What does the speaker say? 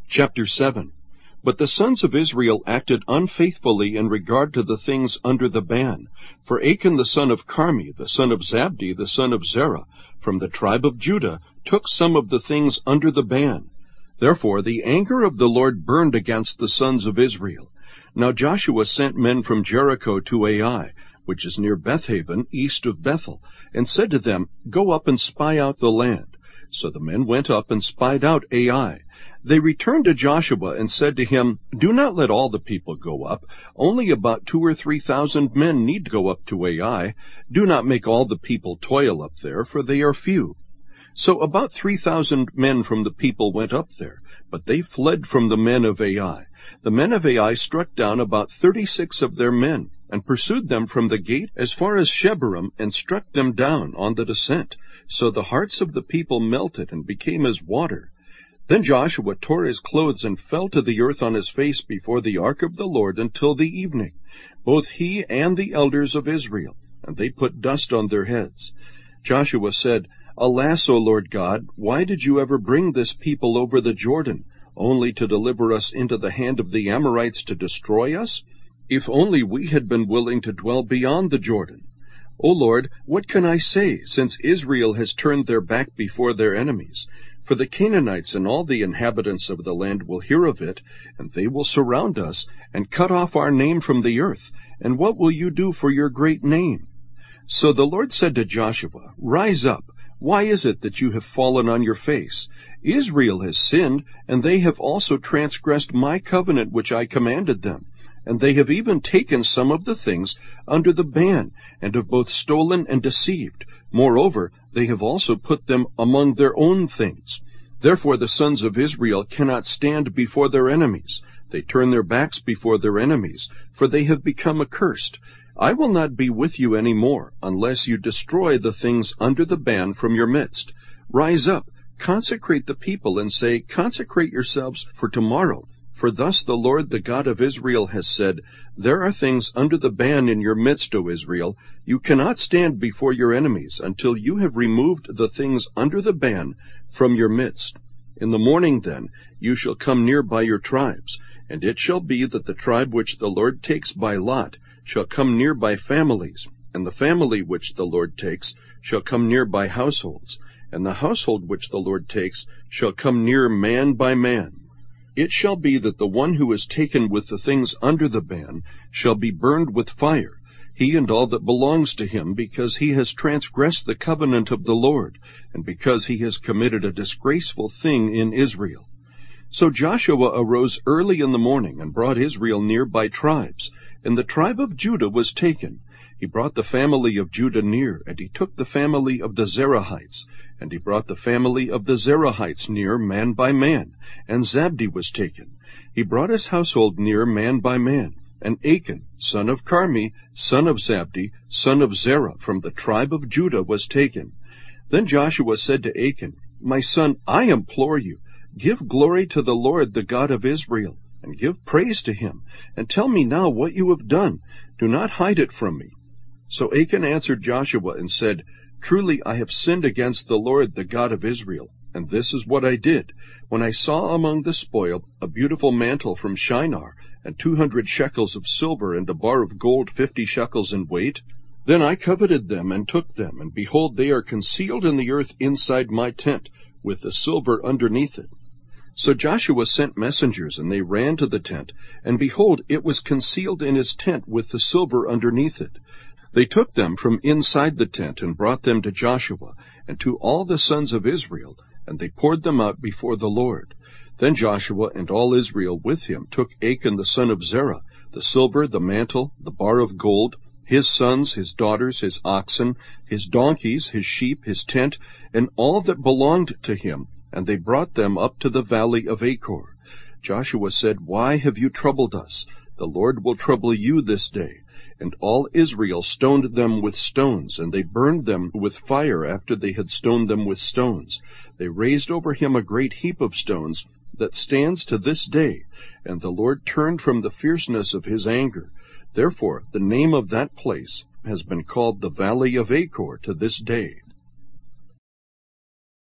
Chapter 7. But the sons of Israel acted unfaithfully in regard to the things under the ban. For Achan the son of Carmi, the son of Zabdi, the son of Zerah, from the tribe of Judah, took some of the things under the ban. Therefore the anger of the Lord burned against the sons of Israel. Now Joshua sent men from Jericho to Ai, which is near Bethaven, east of Bethel, and said to them, Go up and spy out the land. So the men went up and spied out Ai. They returned to Joshua and said to him, Do not let all the people go up. Only about 2,000 or 3,000 men need go up to Ai. Do not make all the people toil up there, for they are few. So about 3,000 men from the people went up there, but they fled from the men of Ai. The men of Ai struck down about 36 of their men, and pursued them from the gate as far as Shebarim, and struck them down on the descent. So the hearts of the people melted and became as water. Then Joshua tore his clothes and fell to the earth on his face before the ark of the Lord until the evening, both he and the elders of Israel, and they put dust on their heads. Joshua said, Alas, O Lord God, why did you ever bring this people over the Jordan, only to deliver us into the hand of the Amorites to destroy us? If only we had been willing to dwell beyond the Jordan. O Lord, what can I say, since Israel has turned their back before their enemies? For the Canaanites and all the inhabitants of the land will hear of it, and they will surround us, and cut off our name from the earth. And what will you do for your great name? So the Lord said to Joshua, Rise up. Why is it that you have fallen on your face? Israel has sinned, and they have also transgressed my covenant which I commanded them. And they have even taken some of the things under the ban, and have both stolen and deceived. Moreover, they have also put them among their own things. Therefore the sons of Israel cannot stand before their enemies. They turn their backs before their enemies, for they have become accursed. I will not be with you any more, unless you destroy the things under the ban from your midst. Rise up, consecrate the people, and say, Consecrate yourselves for tomorrow. For thus the Lord, the God of Israel, has said, There are things under the ban in your midst, O Israel. You cannot stand before your enemies until you have removed the things under the ban from your midst. In the morning, then, you shall come near by your tribes. And it shall be that the tribe which the Lord takes by lot shall come near by families, and the family which the Lord takes shall come near by households, and the household which the Lord takes shall come near man by man. It shall be that the one who is taken with the things under the ban shall be burned with fire, he and all that belongs to him, because he has transgressed the covenant of the Lord, and because he has committed a disgraceful thing in Israel. So Joshua arose early in the morning, and brought Israel near by tribes, and the tribe of Judah was taken. He brought the family of Judah near, and he took the family of the Zerahites, and he brought the family of the Zerahites near, man by man, and Zabdi was taken. He brought his household near, man by man, and Achan, son of Carmi, son of Zabdi, son of Zerah, from the tribe of Judah was taken. Then Joshua said to Achan, My son, I implore you, give glory to the Lord, the God of Israel, and give praise to him, and tell me now what you have done. Do not hide it from me. So Achan answered Joshua and said, Truly I have sinned against the Lord, the God of Israel, and this is what I did. When I saw among the spoil a beautiful mantle from Shinar, and 200 shekels of silver, and a bar of gold 50 shekels in weight, then I coveted them and took them, and behold, they are concealed in the earth inside my tent, with the silver underneath it. So Joshua sent messengers, and they ran to the tent, and behold, it was concealed in his tent with the silver underneath it. They took them from inside the tent, and brought them to Joshua, and to all the sons of Israel, and they poured them out before the Lord. Then Joshua and all Israel with him took Achan the son of Zerah, the silver, the mantle, the bar of gold, his sons, his daughters, his oxen, his donkeys, his sheep, his tent, and all that belonged to him, and they brought them up to the valley of Achor. Joshua said, Why have you troubled us? The Lord will trouble you this day. And all Israel stoned them with stones, and they burned them with fire after they had stoned them with stones. They raised over him a great heap of stones that stands to this day, and the Lord turned from the fierceness of his anger. Therefore the name of that place has been called the Valley of Achor to this day.